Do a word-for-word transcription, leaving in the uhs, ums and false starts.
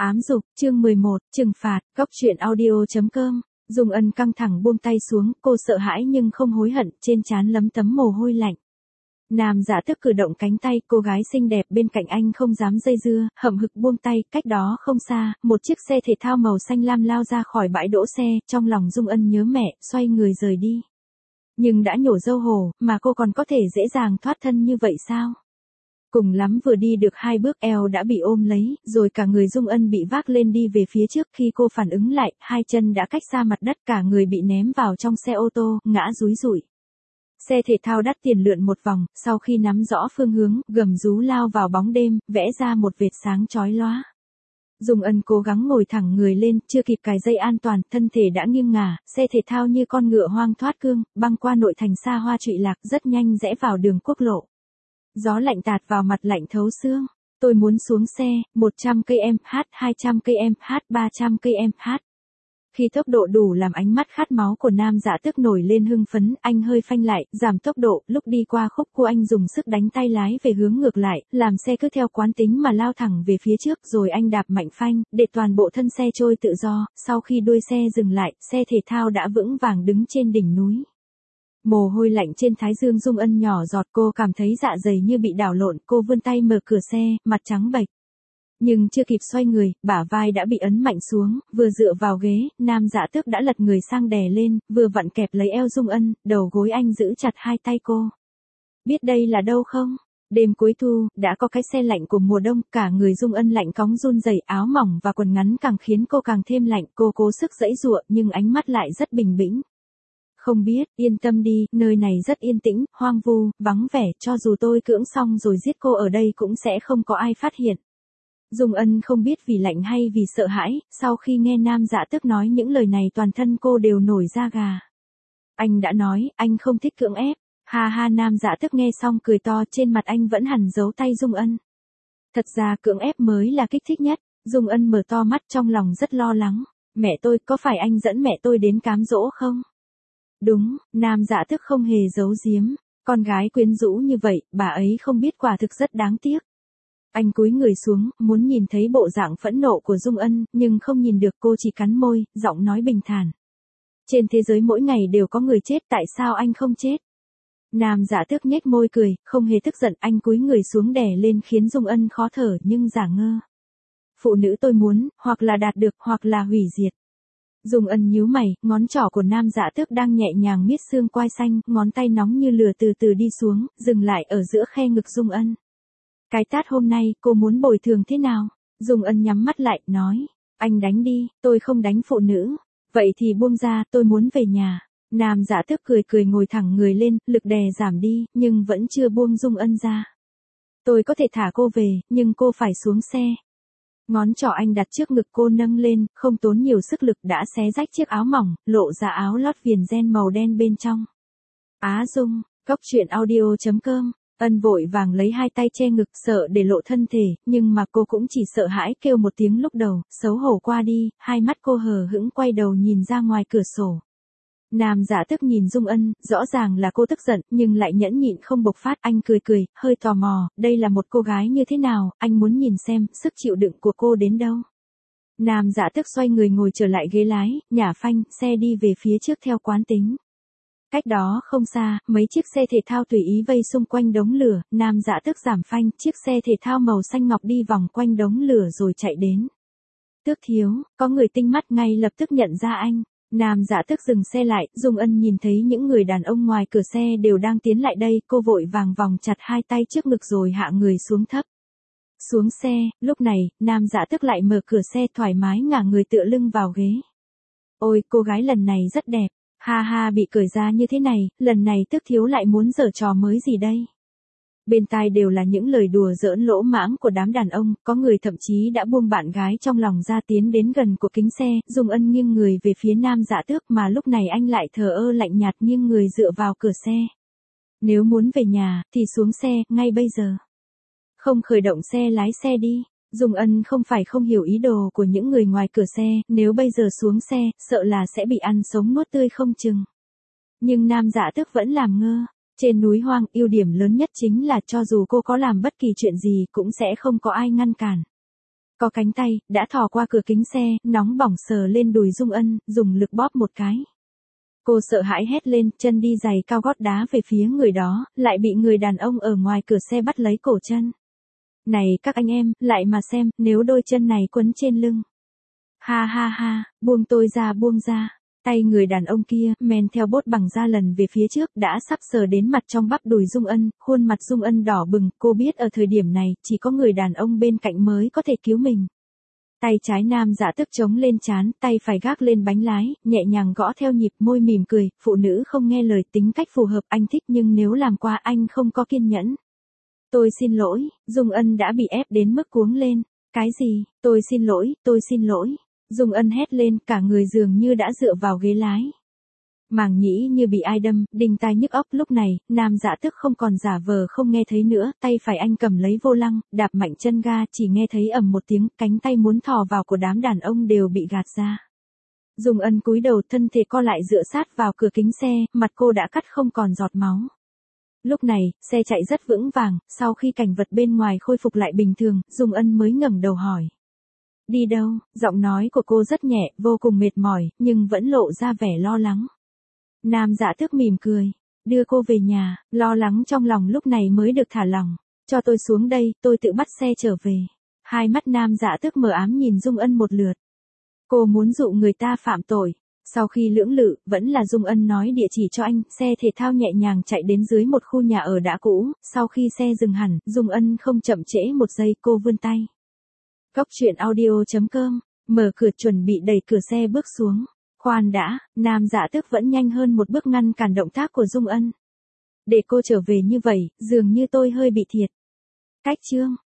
Ám dục, chương mười một, trừng phạt, góc truyện audio chấm com. Dung Ân căng thẳng buông tay xuống, cô sợ hãi nhưng không hối hận, trên trán lấm tấm mồ hôi lạnh. Nam Dạ Tước cử động cánh tay, cô gái xinh đẹp bên cạnh anh không dám dây dưa, hậm hực buông tay, cách đó không xa, một chiếc xe thể thao màu xanh lam lao ra khỏi bãi đỗ xe, trong lòng Dung Ân nhớ mẹ, xoay người rời đi. Nhưng đã nhổ dâu hổ, mà cô còn có thể dễ dàng thoát thân như vậy sao? Cùng lắm vừa đi được hai bước eo đã bị ôm lấy, rồi cả người Dung Ân bị vác lên đi về phía trước, khi cô phản ứng lại, hai chân đã cách xa mặt đất, cả người bị ném vào trong xe ô tô, ngã rúi rụi. Xe thể thao đắt tiền lượn một vòng, sau khi nắm rõ phương hướng, gầm rú lao vào bóng đêm, vẽ ra một vệt sáng chói lóa. Dung Ân cố gắng ngồi thẳng người lên, chưa kịp cài dây an toàn, thân thể đã nghiêng ngả, xe thể thao như con ngựa hoang thoát cương, băng qua nội thành xa hoa trụy lạc, rất nhanh rẽ vào đường quốc lộ. Gió lạnh tạt vào mặt lạnh thấu xương. Tôi muốn xuống xe, một trăm ki lô mét trên giờ, hai trăm ki lô mét trên giờ, ba trăm ki lô mét trên giờ. Khi tốc độ đủ làm ánh mắt khát máu của Nam Dạ Tước nổi lên hưng phấn, anh hơi phanh lại, giảm tốc độ, lúc đi qua khúc cua anh dùng sức đánh tay lái về hướng ngược lại, làm xe cứ theo quán tính mà lao thẳng về phía trước, rồi anh đạp mạnh phanh, để toàn bộ thân xe trôi tự do, sau khi đuôi xe dừng lại, xe thể thao đã vững vàng đứng trên đỉnh núi. Mồ hôi lạnh trên thái dương Dung Ân nhỏ giọt, cô cảm thấy dạ dày như bị đảo lộn, cô vươn tay mở cửa xe, mặt trắng bệch. Nhưng chưa kịp xoay người, bả vai đã bị ấn mạnh xuống, vừa dựa vào ghế, Nam Dạ Tước đã lật người sang đè lên, vừa vặn kẹp lấy eo Dung Ân, đầu gối anh giữ chặt hai tay cô. Biết đây là đâu không? Đêm cuối thu, đã có cái xe lạnh của mùa đông, cả người Dung Ân lạnh cóng run rẩy, áo mỏng và quần ngắn càng khiến cô càng thêm lạnh, cô cố sức giãy giụa nhưng ánh mắt lại rất bình tĩnh. Không biết, yên tâm đi, nơi này rất yên tĩnh, hoang vu, vắng vẻ, cho dù tôi cưỡng xong rồi giết cô ở đây cũng sẽ không có ai phát hiện. Dung Ân không biết vì lạnh hay vì sợ hãi, sau khi nghe Nam Dạ Tước nói những lời này toàn thân cô đều nổi da gà. Anh đã nói, anh không thích cưỡng ép. Ha ha, Nam Dạ Tước nghe xong cười to, trên mặt anh vẫn hằn dấu tay Dung Ân. Thật ra cưỡng ép mới là kích thích nhất. Dung Ân mở to mắt trong lòng rất lo lắng. Mẹ tôi, có phải anh dẫn mẹ tôi đến cám dỗ không? Đúng, Nam Dạ Tước không hề giấu giếm. Con gái quyến rũ như vậy, bà ấy không biết quả thực rất đáng tiếc. Anh cúi người xuống, muốn nhìn thấy bộ dạng phẫn nộ của Dung Ân, nhưng không nhìn được, cô chỉ cắn môi, giọng nói bình thản. Trên thế giới mỗi ngày đều có người chết, tại sao anh không chết? Nam Dạ Tước nhếch môi cười, không hề tức giận, anh cúi người xuống đè lên khiến Dung Ân khó thở nhưng giả ngơ. Phụ nữ tôi muốn, hoặc là đạt được, hoặc là hủy diệt. Dung Ân nhíu mày, ngón trỏ của Nam Dạ Tước đang nhẹ nhàng miết xương quai xanh, ngón tay nóng như lửa từ từ đi xuống, dừng lại ở giữa khe ngực Dung Ân. Cái tát hôm nay, cô muốn bồi thường thế nào? Dung Ân nhắm mắt lại, nói. Anh đánh đi, tôi không đánh phụ nữ. Vậy thì buông ra, tôi muốn về nhà. Nam Dạ Tước cười cười ngồi thẳng người lên, lực đè giảm đi, nhưng vẫn chưa buông Dung Ân ra. Tôi có thể thả cô về, nhưng cô phải xuống xe. Ngón trỏ anh đặt trước ngực cô nâng lên, không tốn nhiều sức lực đã xé rách chiếc áo mỏng, lộ ra áo lót viền ren màu đen bên trong. Á Dung, góc truyện audio chấm com. Ân vội vàng lấy hai tay che ngực, sợ để lộ thân thể, nhưng mà cô cũng chỉ sợ hãi kêu một tiếng lúc đầu, xấu hổ qua đi, hai mắt cô hờ hững quay đầu nhìn ra ngoài cửa sổ. Nam Dạ Tước nhìn Dung Ân, rõ ràng là cô tức giận, nhưng lại nhẫn nhịn không bộc phát, anh cười cười, hơi tò mò, đây là một cô gái như thế nào, anh muốn nhìn xem, sức chịu đựng của cô đến đâu. Nam Dạ Tước xoay người ngồi trở lại ghế lái, nhả phanh, xe đi về phía trước theo quán tính. Cách đó không xa, mấy chiếc xe thể thao tùy ý vây xung quanh đống lửa, Nam Dạ Tước giảm phanh, chiếc xe thể thao màu xanh ngọc đi vòng quanh đống lửa rồi chạy đến. Tước thiếu, có người tinh mắt ngay lập tức nhận ra anh. Nam Dạ Tước dừng xe lại, Dung Ân nhìn thấy những người đàn ông ngoài cửa xe đều đang tiến lại đây, cô vội vàng vòng chặt hai tay trước ngực rồi hạ người xuống thấp. Xuống xe, lúc này, Nam Dạ Tước lại mở cửa xe thoải mái ngả người tựa lưng vào ghế. Ôi, cô gái lần này rất đẹp. Ha ha, bị cởi ra như thế này, lần này Tước thiếu lại muốn giở trò mới gì đây? Bên tai đều là những lời đùa giỡn lỗ mãng của đám đàn ông, có người thậm chí đã buông bạn gái trong lòng ra tiến đến gần của kính xe, Dung Ân nghiêng người về phía Nam Dạ Tước mà lúc này anh lại thờ ơ lạnh nhạt nghiêng người dựa vào cửa xe. Nếu muốn về nhà, thì xuống xe, ngay bây giờ. Không khởi động xe lái xe đi. Dung Ân không phải không hiểu ý đồ của những người ngoài cửa xe, nếu bây giờ xuống xe, sợ là sẽ bị ăn sống nuốt tươi không chừng. Nhưng Nam Dạ Tước vẫn làm ngơ. Trên núi hoang, ưu điểm lớn nhất chính là cho dù cô có làm bất kỳ chuyện gì cũng sẽ không có ai ngăn cản. có cánh tay, đã thò qua cửa kính xe, nóng bỏng sờ lên đùi Dung Ân, dùng lực bóp một cái. Cô sợ hãi hét lên, chân đi giày cao gót đá về phía người đó, lại bị người đàn ông ở ngoài cửa xe bắt lấy cổ chân. Này các anh em, lại mà xem, nếu đôi chân này quấn trên lưng. Ha ha ha, buông tôi ra buông ra. Tay người đàn ông kia, men theo bốt bằng da lần về phía trước, đã sắp sờ đến mặt trong bắp đùi Dung Ân, khuôn mặt Dung Ân đỏ bừng, cô biết ở thời điểm này, chỉ có người đàn ông bên cạnh mới có thể cứu mình. Tay trái nam dạ tức chống lên trán, tay phải gác lên bánh lái, nhẹ nhàng gõ theo nhịp, môi mỉm cười, phụ nữ không nghe lời, tính cách phù hợp, anh thích nhưng nếu làm qua anh không có kiên nhẫn. Tôi xin lỗi, Dung Ân đã bị ép đến mức cuống lên. Cái gì, tôi xin lỗi, tôi xin lỗi. Dung Ân hét lên, cả người dường như đã dựa vào ghế lái. Màng nhĩ như bị ai đâm, đinh tai nhức óc. Lúc này, nam dạ tức không còn giả vờ không nghe thấy nữa, tay phải anh cầm lấy vô lăng, đạp mạnh chân ga, chỉ nghe thấy ầm một tiếng, cánh tay muốn thò vào của đám đàn ông đều bị gạt ra. Dung Ân cúi đầu, thân thể co lại dựa sát vào cửa kính xe, mặt cô đã cắt không còn giọt máu. Lúc này, xe chạy rất vững vàng, sau khi cảnh vật bên ngoài khôi phục lại bình thường, Dung Ân mới ngẩng đầu hỏi. Đi đâu? Giọng nói của cô rất nhẹ, vô cùng mệt mỏi, nhưng vẫn lộ ra vẻ lo lắng. Nam dạ tước mỉm cười. Đưa cô về nhà, lo lắng trong lòng lúc này mới được thả lỏng. Cho tôi xuống đây, tôi tự bắt xe trở về. Hai mắt nam dạ tước mờ ám nhìn Dung Ân một lượt. Cô muốn dụ người ta phạm tội. Sau khi lưỡng lự, vẫn là Dung Ân nói địa chỉ cho anh, xe thể thao nhẹ nhàng chạy đến dưới một khu nhà ở đã cũ, sau khi xe dừng hẳn, Dung Ân không chậm trễ một giây, cô vươn tay. Góc truyện audio chấm com, mở cửa chuẩn bị đẩy cửa xe bước xuống. Khoan đã, nam dạ tước vẫn nhanh hơn một bước ngăn cản động tác của Dung Ân. Để cô trở về như vậy, dường như tôi hơi bị thiệt. Cách chương.